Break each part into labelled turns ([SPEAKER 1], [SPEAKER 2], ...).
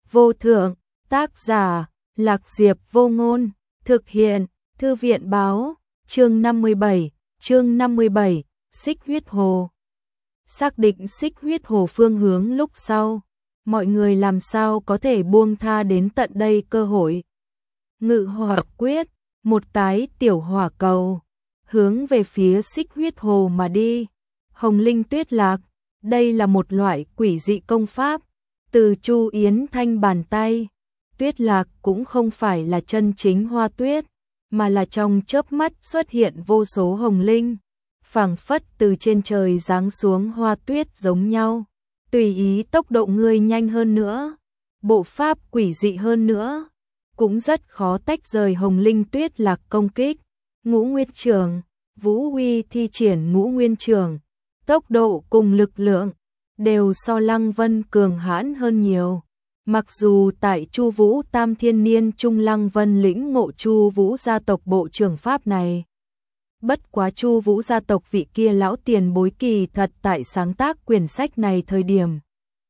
[SPEAKER 1] vô thượng, tác giả, Lạc Diệp Vô Ngôn, thực hiện, Thư viện báo, chương 57, Xích Huyết Hồ. Xác định Xích Huyết Hồ phương hướng lúc sau, mọi người làm sao có thể buông tha đến tận đây cơ hội. Ngự hỏa quyết, một cái tiểu hỏa cầu, hướng về phía Xích Huyết Hồ mà đi. Hồng Linh Tuyết Lạc, đây là một loại quỷ dị công pháp, từ Chu Yến Thanh bàn tay. Tuyết lạc cũng không phải là chân chính hoa tuyết, mà là trong chớp mắt xuất hiện vô số hồng linh, phảng phất từ trên trời giáng xuống hoa tuyết giống nhau. Tùy ý tốc độ ngươi nhanh hơn nữa, bộ pháp quỷ dị hơn nữa, cũng rất khó tách rời hồng linh tuyết lạc công kích. Ngũ Nguyên Trường, Vũ Huy thi triển Ngũ Nguyên Trường, tốc độ cùng lực lượng đều so Lăng Vân cường hãn hơn nhiều. Mặc dù tại Chu Vũ Tam Thiên Niên Trung Lăng Vân lĩnh ngộ Chu Vũ gia tộc bộ trưởng pháp này. Bất quá Chu Vũ gia tộc vị kia lão tiền bối kỳ thật tại sáng tác quyển sách này thời điểm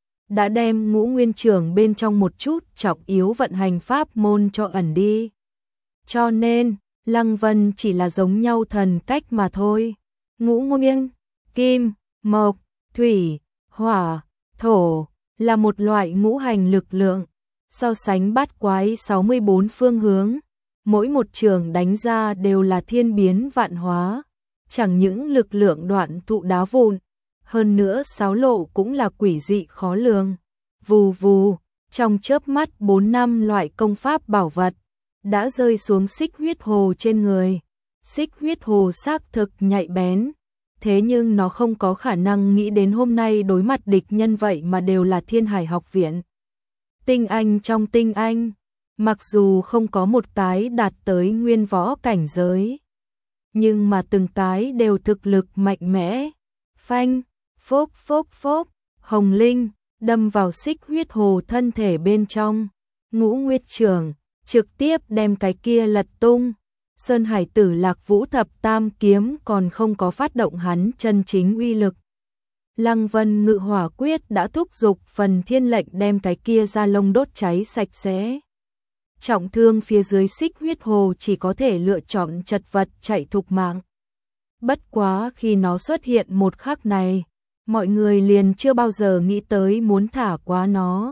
[SPEAKER 1] đã đem Ngũ Nguyên Trường bên trong một chút trọng yếu vận hành pháp môn cho ẩn đi. Cho nên, Lăng Vân chỉ là giống nhau thần cách mà thôi. Ngũ Nguyên, Kim, Mộc, Thủy, Hỏa, Thổ là một loại ngũ hành lực lượng, so sánh bát quái 64 phương hướng, mỗi một trường đánh ra đều là thiên biến vạn hóa, chẳng những lực lượng đoạn tụ đá vụn, hơn nữa xáo lộ cũng là quỷ dị khó lường. Vù vù, trong chớp mắt 4 năm loại công pháp bảo vật đã rơi xuống Xích Huyết Hồ trên người. Xích Huyết Hồ xác thực nhạy bén, thế nhưng nó không có khả năng nghĩ đến hôm nay đối mặt địch nhân vậy mà đều là Thiên Hải học viện tinh anh trong tinh anh, mặc dù không có một cái đạt tới nguyên võ cảnh giới, nhưng mà từng cái đều thực lực mạnh mẽ. Phanh, phốp phốp phốp, hồng linh đâm vào Xích Huyết Hồ thân thể bên trong. Ngũ Nguyệt Trường trực tiếp đem cái kia lật tung. Sơn Hải Tử Lạc Vũ Thập Tam kiếm còn không có phát động hắn chân chính uy lực. Lăng Vân Ngự Hỏa Quyết đã thúc giục phần thiên lệnh đem cái kia da lông đốt cháy sạch sẽ. Trọng thương phía dưới Xích Huyết Hồ chỉ có thể lựa chọn chật vật chạy thục mạng. Bất quá khi nó xuất hiện một khắc này, mọi người liền chưa bao giờ nghĩ tới muốn thả quá nó.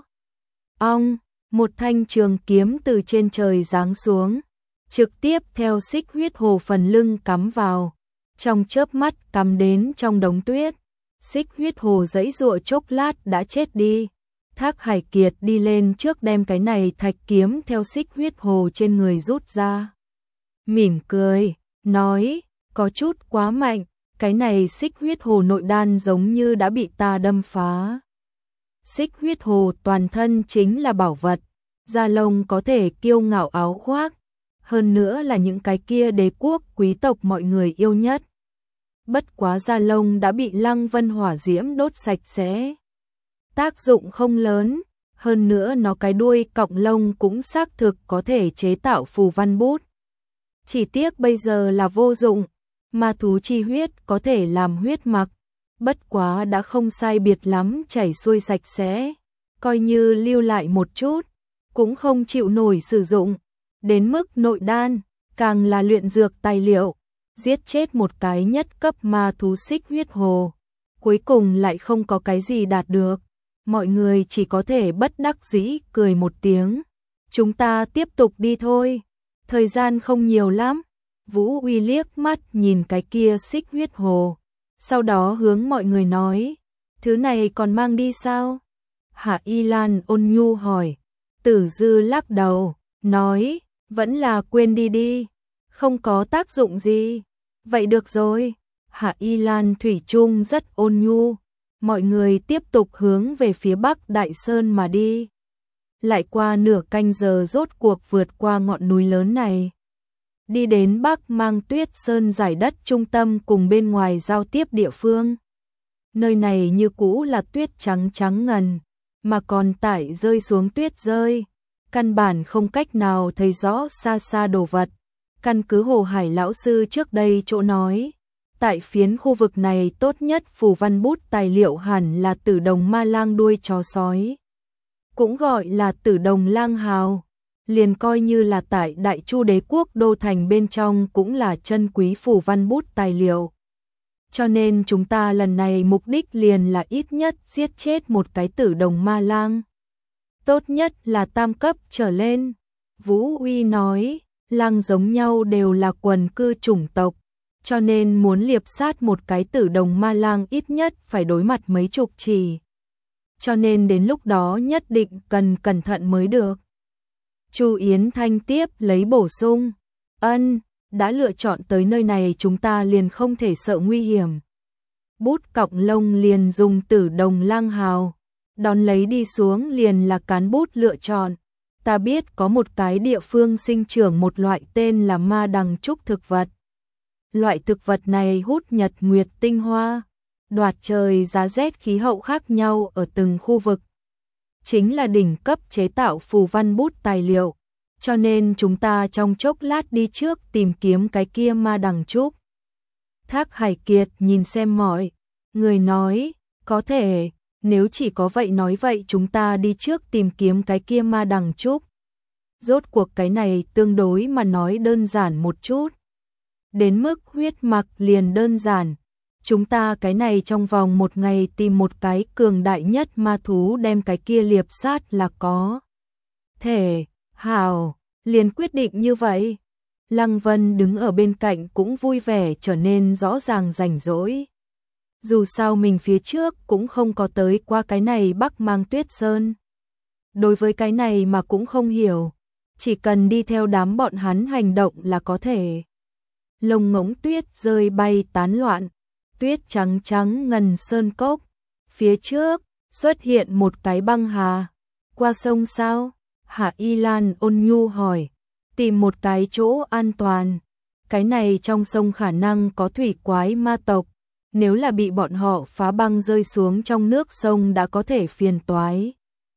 [SPEAKER 1] Ong, một thanh trường kiếm từ trên trời giáng xuống, trực tiếp theo Xích Huyết Hồ phần lưng cắm vào, trong chớp mắt cắm đến trong đống tuyết. Xích Huyết Hồ giãy giụa chốc lát đã chết đi. Thác Hải Kiệt đi lên trước đem cái này thạch kiếm theo Xích Huyết Hồ trên người rút ra. Mỉm cười, nói, có chút quá mạnh, cái này Xích Huyết Hồ nội đan giống như đã bị ta đâm phá. Xích Huyết Hồ toàn thân chính là bảo vật, da lông có thể kiêu ngạo áo khoác, hơn nữa là những cái kia đế quốc quý tộc mọi người yêu nhất. Bất quá da lông đã bị Lăng Vân hỏa diễm đốt sạch sẽ, tác dụng không lớn, hơn nữa nó cái đuôi cọng lông cũng xác thực có thể chế tạo phù văn bút. Chỉ tiếc bây giờ là vô dụng, ma thú chi huyết có thể làm huyết mặc, bất quá đã không sai biệt lắm chảy xuôi sạch sẽ, coi như lưu lại một chút, cũng không chịu nổi sử dụng. Đến mức nội đan, càng là luyện dược tài liệu, giết chết một cái nhất cấp ma thú Xích Huyết Hồ, cuối cùng lại không có cái gì đạt được. Mọi người chỉ có thể bất đắc dĩ cười một tiếng. Chúng ta tiếp tục đi thôi, thời gian không nhiều lắm. Vũ Uy liếc mắt nhìn cái kia Xích Huyết Hồ, sau đó hướng mọi người nói, thứ này còn mang đi sao? Hạ Y Lan ôn nhu hỏi. Tử Dư lắc đầu, nói, vẫn là quên đi đi, không có tác dụng gì. Vậy được rồi. Hạ Y Lan thủy chung rất ôn nhu. Mọi người tiếp tục hướng về phía Bắc Đại Sơn mà đi. Lại qua nửa canh giờ rốt cuộc vượt qua ngọn núi lớn này. Đi đến Bắc Mang Tuyết Sơn giải đất trung tâm cùng bên ngoài giao tiếp địa phương. Nơi này như cũ là tuyết trắng trắng ngần, mà còn tải rơi xuống tuyết rơi. Căn bản không cách nào thấy rõ xa xa đồ vật. Căn cứ Hồ Hải lão sư trước đây chỗ nói, tại phiến khu vực này tốt nhất phù văn bút tài liệu hẳn là Tử Đồng Ma Lang đuôi chó sói. cũng gọi là Tử Đồng Lang Hào, liền coi như là tại Đại Chu Đế quốc đô thành bên trong cũng là chân quý phù văn bút tài liệu. Cho nên chúng ta lần này mục đích liền là ít nhất giết chết một cái Tử Đồng Ma Lang. Tốt nhất là tam cấp trở lên. Vũ Uy nói, lang giống nhau đều là quần cư chủng tộc, cho nên muốn liệp sát một cái Tử Đồng Ma Lang ít nhất phải đối mặt mấy chục chỉ. Cho nên đến lúc đó nhất định cần cẩn thận mới được. Chu Yến Thanh tiếp lấy bổ sung, đã lựa chọn tới nơi này chúng ta liền không thể sợ nguy hiểm. Bút cọng lông liền dùng Tử Đồng Lang Hào, đón lấy đi xuống liền là cán bút lựa chọn. Ta biết có một cái địa phương sinh trưởng một loại tên là ma đằng trúc thực vật. Loại thực vật này hút nhật nguyệt tinh hoa, đoạt trời giá rét khí hậu khác nhau ở từng khu vực. Chính là đỉnh cấp chế tạo phù văn bút tài liệu, cho nên chúng ta trong chốc lát đi trước tìm kiếm cái kia ma đằng trúc. Thác Hải Kiệt nhìn xem mọi người nói, có thể, nếu chỉ có vậy nói vậy chúng ta đi trước tìm kiếm cái kia ma đằng trúc. Rốt cuộc cái này tương đối mà nói đơn giản một chút. Đến mức huyết mặc liền đơn giản. Chúng ta cái này trong vòng một ngày tìm một cái cường đại nhất ma thú đem cái kia liệp sát là có thể. Hào, liền quyết định như vậy. Lăng Vân đứng ở bên cạnh cũng vui vẻ trở nên rõ ràng rảnh rỗi. Dù sao mình phía trước cũng không có tới qua cái này Bắc Mang Tuyết Sơn. Đối với cái này mà cũng không hiểu, chỉ cần đi theo đám bọn hắn hành động là có thể. Lông ngỗng tuyết rơi bay tán loạn, tuyết trắng trắng ngần sơn cốc. Phía trước xuất hiện một cái băng hà. Qua sông sao? Hạ Y Lan ôn nhu hỏi. Tìm một cái chỗ an toàn. Cái này trong sông khả năng có thủy quái ma tộc. Nếu là bị bọn họ phá băng rơi xuống trong nước sông đã có thể phiền toái.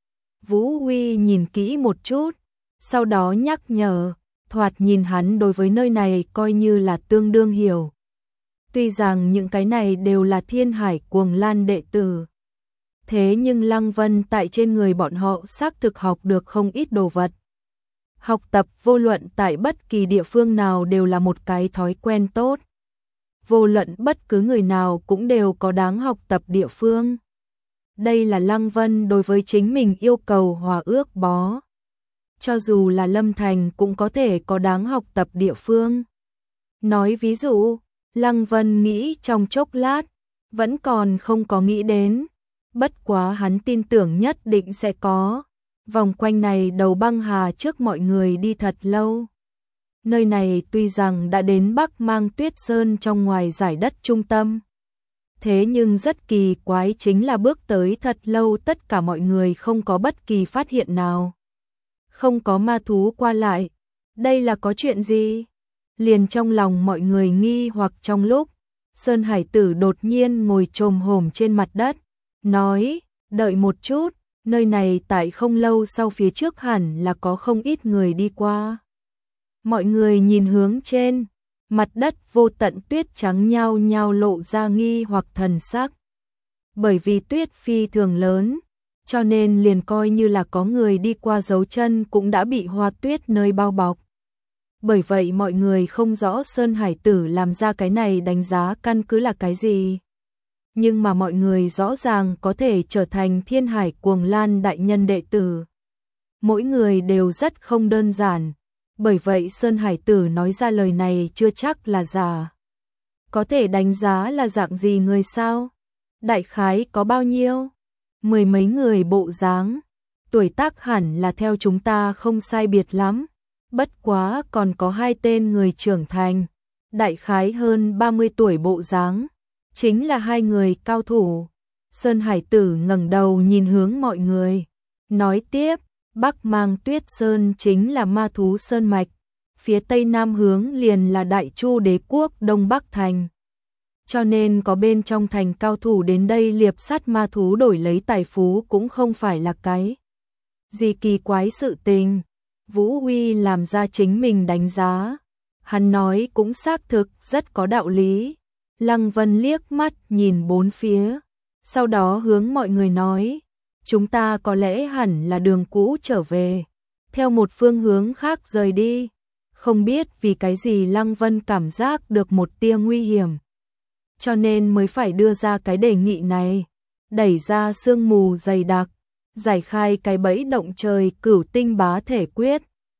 [SPEAKER 1] Vũ Huy nhìn kỹ một chút, sau đó nhắc nhở, thoạt nhìn hắn đối với nơi này coi như là tương đương hiểu. Tuy rằng những cái này đều là Thiên Hải Cuồng Lan đệ tử. Thế nhưng Lăng Vân tại trên người bọn họ xác thực học được không ít đồ vật. Học tập vô luận tại bất kỳ địa phương nào đều là một cái thói quen tốt. Vô luận bất cứ người nào cũng đều có đáng học tập địa phương. Đây là Lăng Vân đối với chính mình yêu cầu hòa ước bó. Cho dù là Lâm Thành cũng có thể có đáng học tập địa phương. Nói ví dụ, Lăng Vân nghĩ trong chốc lát, vẫn còn không có nghĩ đến. Bất quá hắn tin tưởng nhất định sẽ có. Vòng quanh này đầu băng hà trước mọi người đi thật lâu. Nơi này tuy rằng đã đến Bắc Mang Tuyết Sơn trong ngoài giải đất trung tâm. Thế nhưng rất kỳ quái chính là bước tới thật lâu tất cả mọi người không có bất kỳ phát hiện nào. Không có ma thú qua lại. Đây là có chuyện gì? Liền trong lòng mọi người nghi hoặc trong lúc, Sơn Hải Tử đột nhiên ngồi chồm hổm trên mặt đất, nói, đợi một chút, nơi này tại không lâu sau phía trước hẳn là có không ít người đi qua. Mọi người nhìn hướng trên, mặt đất vô tận tuyết trắng nhao nhao lộ ra nghi hoặc thần sắc. Bởi vì tuyết phi thường lớn, cho nên liền coi như là có người đi qua dấu chân cũng đã bị hoa tuyết nơi bao bọc. Bởi vậy mọi người không rõ Sơn Hải Tử làm ra cái này đánh giá căn cứ là cái gì. Nhưng mà mọi người rõ ràng có thể trở thành Thiên Hải Cuồng Lan đại nhân đệ tử. Mỗi người đều rất không đơn giản. Bởi vậy Sơn Hải Tử nói ra lời này chưa chắc là giả. Có thể đánh giá là dạng gì người sao? Đại khái có bao nhiêu? 10 mấy người bộ dáng. Tuổi tác hẳn là theo chúng ta không sai biệt lắm. Bất quá còn có 2 tên người trưởng thành. Đại khái hơn 30 tuổi bộ dáng. Chính là 2 người cao thủ. Sơn Hải Tử ngẩng đầu nhìn hướng mọi người. Nói tiếp, Bắc Mang Tuyết Sơn chính là ma thú sơn mạch. Phía tây nam hướng liền là Đại Chu Đế quốc Đông Bắc Thành. Cho nên có bên trong thành cao thủ đến đây liệp sát ma thú đổi lấy tài phú cũng không phải là cái gì kỳ quái sự tình. Vũ Huy làm ra chính mình đánh giá. Hắn nói cũng xác thực rất có đạo lý. Lăng Vân liếc mắt nhìn bốn phía. Sau đó hướng mọi người nói. chúng ta có lẽ hẳn là đường cũ trở về, theo một phương hướng khác rời đi. Không biết vì cái gì Lăng Vân cảm giác được một tia nguy hiểm, cho nên mới phải đưa ra cái đề nghị này, đẩy ra sương mù dày đặc, giải khai cái bẫy động trời Cửu Tinh Bá Thể Quyết.